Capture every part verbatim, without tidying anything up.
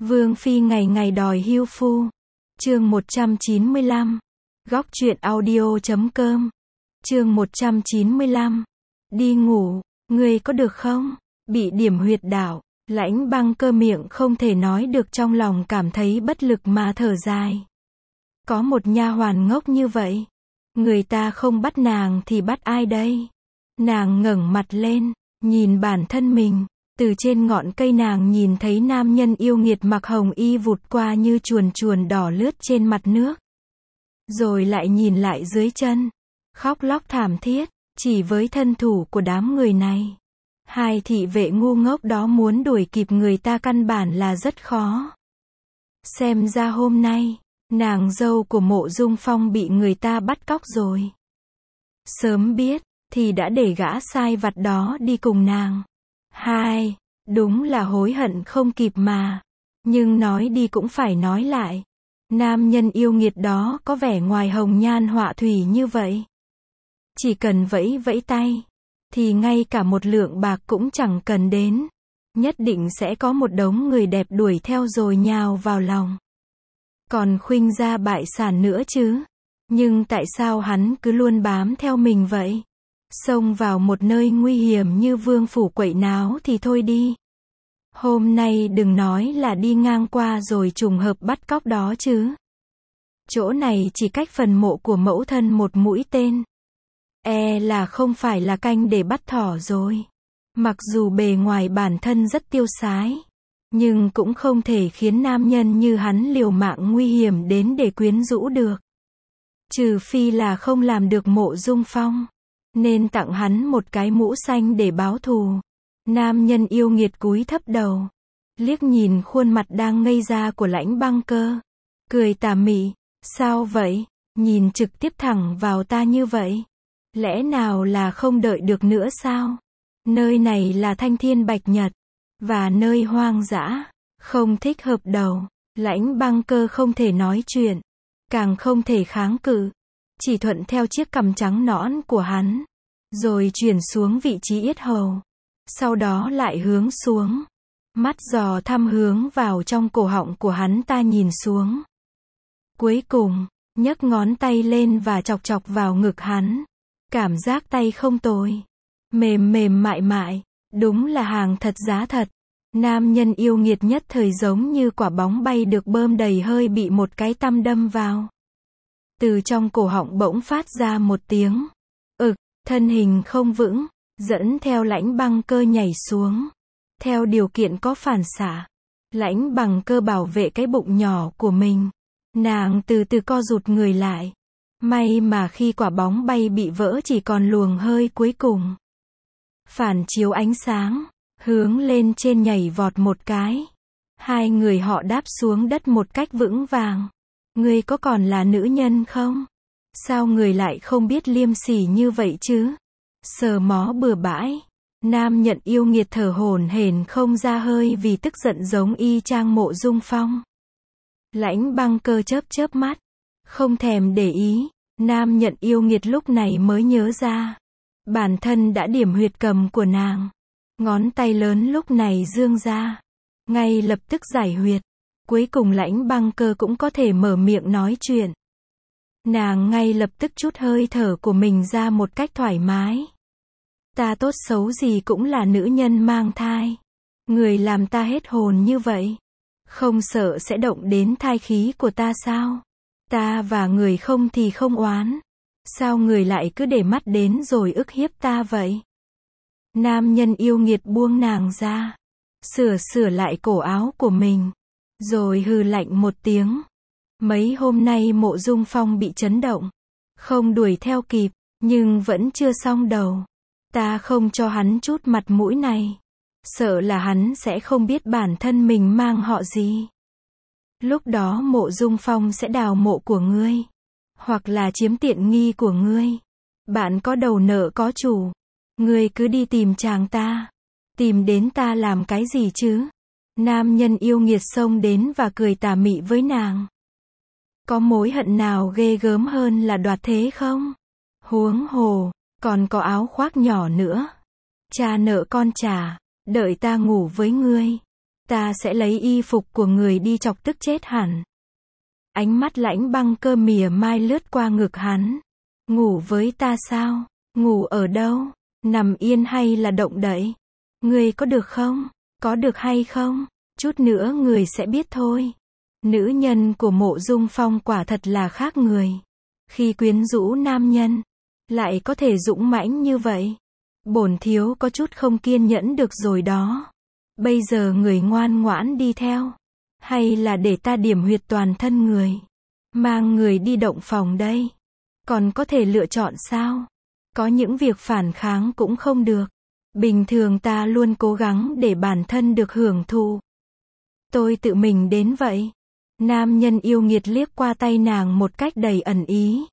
Vương phi ngày ngày đòi hưu phu. Chương một trăm chín mươi lăm. Góc truyện audio chấm com. Chương một trăm chín mươi lăm. Đi ngủ, ngươi có được không? Bị điểm huyệt đạo, Lãnh Băng Cơ miệng không thể nói được, trong lòng cảm thấy bất lực mà thở dài. Có một nha hoàn ngốc như vậy, người ta không bắt nàng thì bắt ai đây? Nàng ngẩng mặt lên, nhìn bản thân mình. Từ trên ngọn cây nàng nhìn thấy nam nhân yêu nghiệt mặc hồng y vụt qua như chuồn chuồn đỏ lướt trên mặt nước. Rồi lại nhìn lại dưới chân, khóc lóc thảm thiết, chỉ với thân thủ của đám người này. Hai thị vệ ngu ngốc đó muốn đuổi kịp người ta căn bản là rất khó. Xem ra hôm nay, nàng dâu của Mộ Dung Phong bị người ta bắt cóc rồi. Sớm biết, thì đã để gã sai vặt đó đi cùng nàng. Hai, đúng là hối hận không kịp mà. Nhưng nói đi cũng phải nói lại. Nam nhân yêu nghiệt đó có vẻ ngoài hồng nhan họa thủy như vậy. Chỉ cần vẫy vẫy tay, thì ngay cả một lượng bạc cũng chẳng cần đến. Nhất định sẽ có một đống người đẹp đuổi theo rồi nhào vào lòng. Còn khuynh gia bại sản nữa chứ. Nhưng tại sao hắn cứ luôn bám theo mình vậy? Xông vào một nơi nguy hiểm như vương phủ quậy náo thì thôi đi. Hôm nay đừng nói là đi ngang qua rồi trùng hợp bắt cóc đó chứ. Chỗ này chỉ cách phần mộ của mẫu thân một mũi tên. E là không phải là canh để bắt thỏ rồi. Mặc dù bề ngoài bản thân rất tiêu sái, nhưng cũng không thể khiến nam nhân như hắn liều mạng nguy hiểm đến để quyến rũ được. Trừ phi là không làm được Mộ Dung Phong, nên tặng hắn một cái mũ xanh để báo thù. Nam nhân yêu nghiệt cúi thấp đầu, liếc nhìn khuôn mặt đang ngây ra của Lãnh Băng Cơ, cười tà mị. Sao vậy? Nhìn trực tiếp thẳng vào ta như vậy? Lẽ nào là không đợi được nữa sao? Nơi này là Thanh Thiên Bạch Nhật, và nơi hoang dã, không thích hợp đầu. Lãnh Băng Cơ không thể nói chuyện, càng không thể kháng cự, chỉ thuận theo chiếc cằm trắng nõn của hắn, rồi chuyển xuống vị trí yết hầu. Sau đó lại hướng xuống, mắt dò thăm hướng vào trong cổ họng của hắn ta nhìn xuống. Cuối cùng, nhấc ngón tay lên và chọc chọc vào ngực hắn. Cảm giác tay không tồi, mềm mềm mại mại, đúng là hàng thật giá thật. Nam nhân yêu nghiệt nhất thời giống như quả bóng bay được bơm đầy hơi bị một cái tăm đâm vào. Từ trong cổ họng bỗng phát ra một tiếng ực, thân hình không vững, dẫn theo Lãnh Băng Cơ nhảy xuống. Theo điều kiện có phản xạ, Lãnh Băng Cơ bảo vệ cái bụng nhỏ của mình. Nàng từ từ co rụt người lại. May mà khi quả bóng bay bị vỡ chỉ còn luồng hơi cuối cùng. Phản chiếu ánh sáng, hướng lên trên nhảy vọt một cái. Hai người họ đáp xuống đất một cách vững vàng. Ngươi có còn là nữ nhân không? Sao người lại không biết liêm sỉ như vậy chứ? Sờ mó bừa bãi. Nam nhận yêu nghiệt thở hổn hển không ra hơi vì tức giận giống y chang Mộ Dung Phong. Lãnh Băng Cơ chớp chớp mắt, không thèm để ý. Nam nhận yêu nghiệt lúc này mới nhớ ra, bản thân đã điểm huyệt cầm của nàng. Ngón tay lớn lúc này dương ra, ngay lập tức giải huyệt. Cuối cùng Lãnh Băng Cơ cũng có thể mở miệng nói chuyện. Nàng ngay lập tức trút hơi thở của mình ra một cách thoải mái. Ta tốt xấu gì cũng là nữ nhân mang thai. Người làm ta hết hồn như vậy, không sợ sẽ động đến thai khí của ta sao? Ta và người không thì không oán. Sao người lại cứ để mắt đến rồi ức hiếp ta vậy? Nam nhân yêu nghiệt buông nàng ra, sửa sửa lại cổ áo của mình, rồi hừ lạnh một tiếng. Mấy hôm nay Mộ Dung Phong bị chấn động, không đuổi theo kịp, nhưng vẫn chưa xong đầu. Ta không cho hắn chút mặt mũi này, sợ là hắn sẽ không biết bản thân mình mang họ gì. Lúc đó Mộ Dung Phong sẽ đào mộ của ngươi, hoặc là chiếm tiện nghi của ngươi. Bạn có đầu nợ có chủ, ngươi cứ đi tìm chàng ta. Tìm đến ta làm cái gì chứ? Nam nhân yêu nghiệt xông đến và cười tà mị với nàng. Có mối hận nào ghê gớm hơn là đoạt thế không? Huống hồ, còn có áo khoác nhỏ nữa. Cha nợ con trả, đợi ta ngủ với ngươi. ta sẽ lấy y phục của người đi chọc tức chết hẳn. Ánh mắt Lãnh Băng Cơ mỉa mai lướt qua ngực hắn. Ngủ với ta sao? Ngủ ở đâu? Nằm yên hay là động đậy? Ngươi có được không? Có được hay không? Chút nữa người sẽ biết thôi. Nữ nhân của Mộ Dung Phong quả thật là khác người. Khi quyến rũ nam nhân, lại có thể dũng mãnh như vậy. Bổn thiếu có chút không kiên nhẫn được rồi đó. Bây giờ người ngoan ngoãn đi theo. Hay là để ta điểm huyệt toàn thân người. Mang người đi động phòng đây. Còn có thể lựa chọn sao? Có những việc phản kháng cũng không được. Bình thường ta luôn cố gắng để bản thân được hưởng thụ. Tôi tự mình đến vậy. Nam nhân yêu nghiệt liếc qua tay nàng một cách đầy ẩn ý.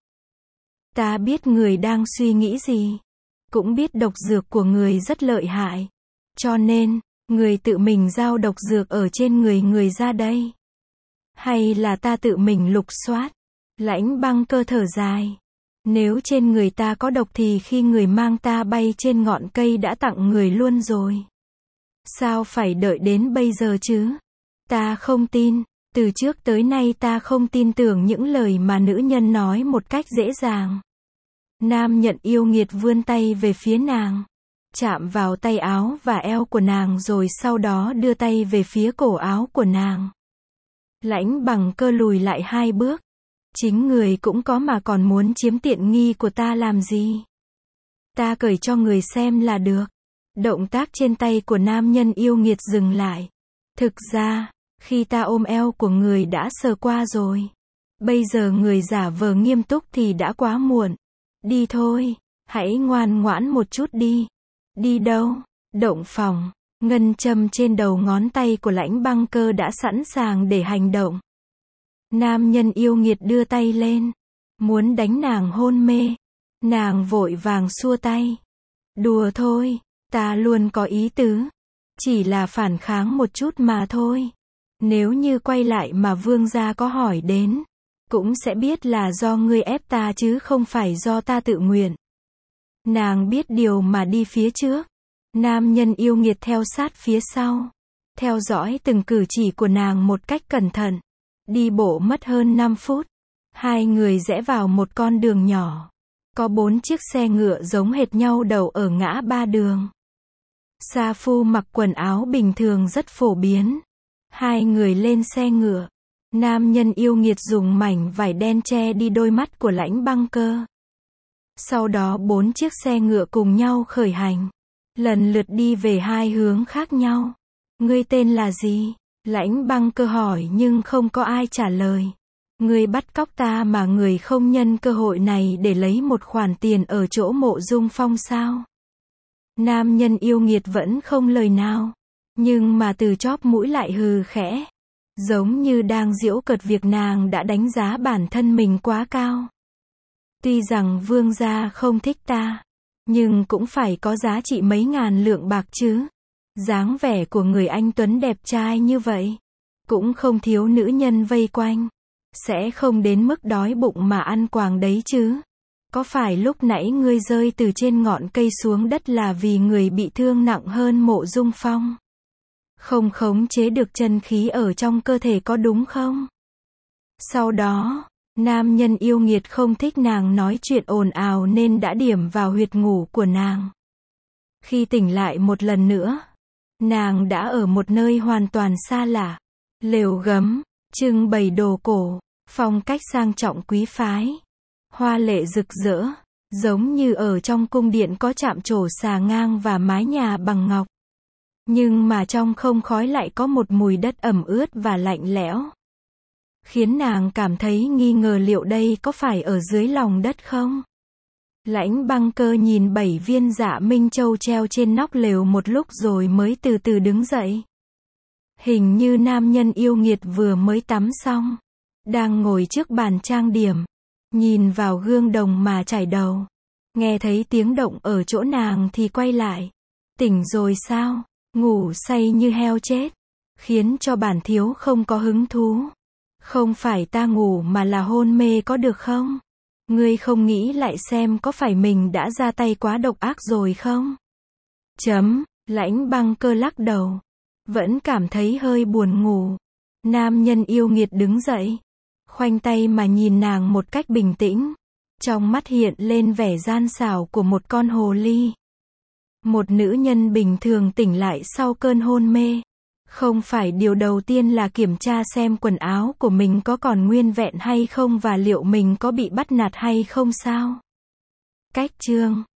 Ta biết người đang suy nghĩ gì. Cũng biết độc dược của người rất lợi hại. Cho nên, người tự mình giao độc dược ở trên người người ra đây. Hay là ta tự mình lục soát. Lãnh Băng Cơ thở dài. Nếu trên người ta có độc thì khi người mang ta bay trên ngọn cây đã tặng người luôn rồi. Sao phải đợi đến bây giờ chứ? Ta không tin. Từ trước tới nay ta không tin tưởng những lời mà nữ nhân nói một cách dễ dàng. Nam nhận yêu nghiệt vươn tay về phía nàng. Chạm vào tay áo và eo của nàng rồi sau đó đưa tay về phía cổ áo của nàng. Lãnh Bằng Cơ lùi lại hai bước. Chính người cũng có mà còn muốn chiếm tiện nghi của ta làm gì? Ta cởi cho người xem là được. Động tác trên tay của nam nhân yêu nghiệt dừng lại. Thực ra, khi ta ôm eo của người đã sờ qua rồi. Bây giờ người giả vờ nghiêm túc thì đã quá muộn. Đi thôi, hãy ngoan ngoãn một chút đi. Đi đâu? Động phòng. Ngân châm trên đầu ngón tay của Lãnh Băng Cơ đã sẵn sàng để hành động. Nam nhân yêu nghiệt đưa tay lên. Muốn đánh nàng hôn mê. Nàng vội vàng xua tay. Đùa thôi, ta luôn có ý tứ. Chỉ là phản kháng một chút mà thôi. Nếu như quay lại mà vương gia có hỏi đến, cũng sẽ biết là do ngươi ép ta chứ không phải do ta tự nguyện. Nàng biết điều mà đi phía trước. Nam nhân yêu nghiệt theo sát phía sau. Theo dõi từng cử chỉ của nàng một cách cẩn thận. Đi bộ mất hơn năm phút. Hai người rẽ vào một con đường nhỏ. Có bốn chiếc xe ngựa giống hệt nhau đậu ở ngã ba đường. Sa phu mặc quần áo bình thường rất phổ biến. Hai người lên xe ngựa. Nam nhân yêu nghiệt dùng mảnh vải đen che đi đôi mắt của Lãnh Băng Cơ. Sau đó bốn chiếc xe ngựa cùng nhau khởi hành. Lần lượt đi về hai hướng khác nhau. Ngươi tên là gì? Lãnh Băng Cơ hỏi nhưng không có ai trả lời. Ngươi bắt cóc ta mà người không nhân cơ hội này để lấy một khoản tiền ở chỗ Mộ Dung Phong sao? Nam nhân yêu nghiệt vẫn không lời nào. Nhưng mà từ chóp mũi lại hừ khẽ. Giống như đang giễu cợt việc nàng đã đánh giá bản thân mình quá cao. Tuy rằng vương gia không thích ta, nhưng cũng phải có giá trị mấy ngàn lượng bạc chứ. Dáng vẻ của người anh tuấn đẹp trai như vậy, cũng không thiếu nữ nhân vây quanh. Sẽ không đến mức đói bụng mà ăn quàng đấy chứ. Có phải lúc nãy ngươi rơi từ trên ngọn cây xuống đất là vì người bị thương nặng hơn Mộ Dung Phong? Không khống chế được chân khí ở trong cơ thể có đúng không? Sau đó, nam nhân yêu nghiệt không thích nàng nói chuyện ồn ào nên đã điểm vào huyệt ngủ của nàng. Khi tỉnh lại một lần nữa, nàng đã ở một nơi hoàn toàn xa lạ. Lều gấm, trưng bày đồ cổ, phong cách sang trọng quý phái. Hoa lệ rực rỡ, giống như ở trong cung điện có chạm trổ xà ngang và mái nhà bằng ngọc. Nhưng mà trong không khói lại có một mùi đất ẩm ướt và lạnh lẽo. Khiến nàng cảm thấy nghi ngờ liệu đây có phải ở dưới lòng đất không? Lãnh Băng Cơ nhìn bảy viên Dạ Minh Châu treo trên nóc lều một lúc rồi mới từ từ đứng dậy. Hình như nam nhân yêu nghiệt vừa mới tắm xong. Đang ngồi trước bàn trang điểm. Nhìn vào gương đồng mà chải đầu. Nghe thấy tiếng động ở chỗ nàng thì quay lại. Tỉnh rồi sao? Ngủ say như heo chết. Khiến cho bản thiếu không có hứng thú. Không phải ta ngủ mà là hôn mê có được không? Ngươi không nghĩ lại xem có phải mình đã ra tay quá độc ác rồi không? Chấm, Lãnh Băng Cơ lắc đầu. Vẫn cảm thấy hơi buồn ngủ. Nam nhân yêu nghiệt đứng dậy. Khoanh tay mà nhìn nàng một cách bình tĩnh. Trong mắt hiện lên vẻ gian xảo của một con hồ ly. Một nữ nhân bình thường tỉnh lại sau cơn hôn mê. Không phải điều đầu tiên là kiểm tra xem quần áo của mình có còn nguyên vẹn hay không và liệu mình có bị bắt nạt hay không sao? Cách chương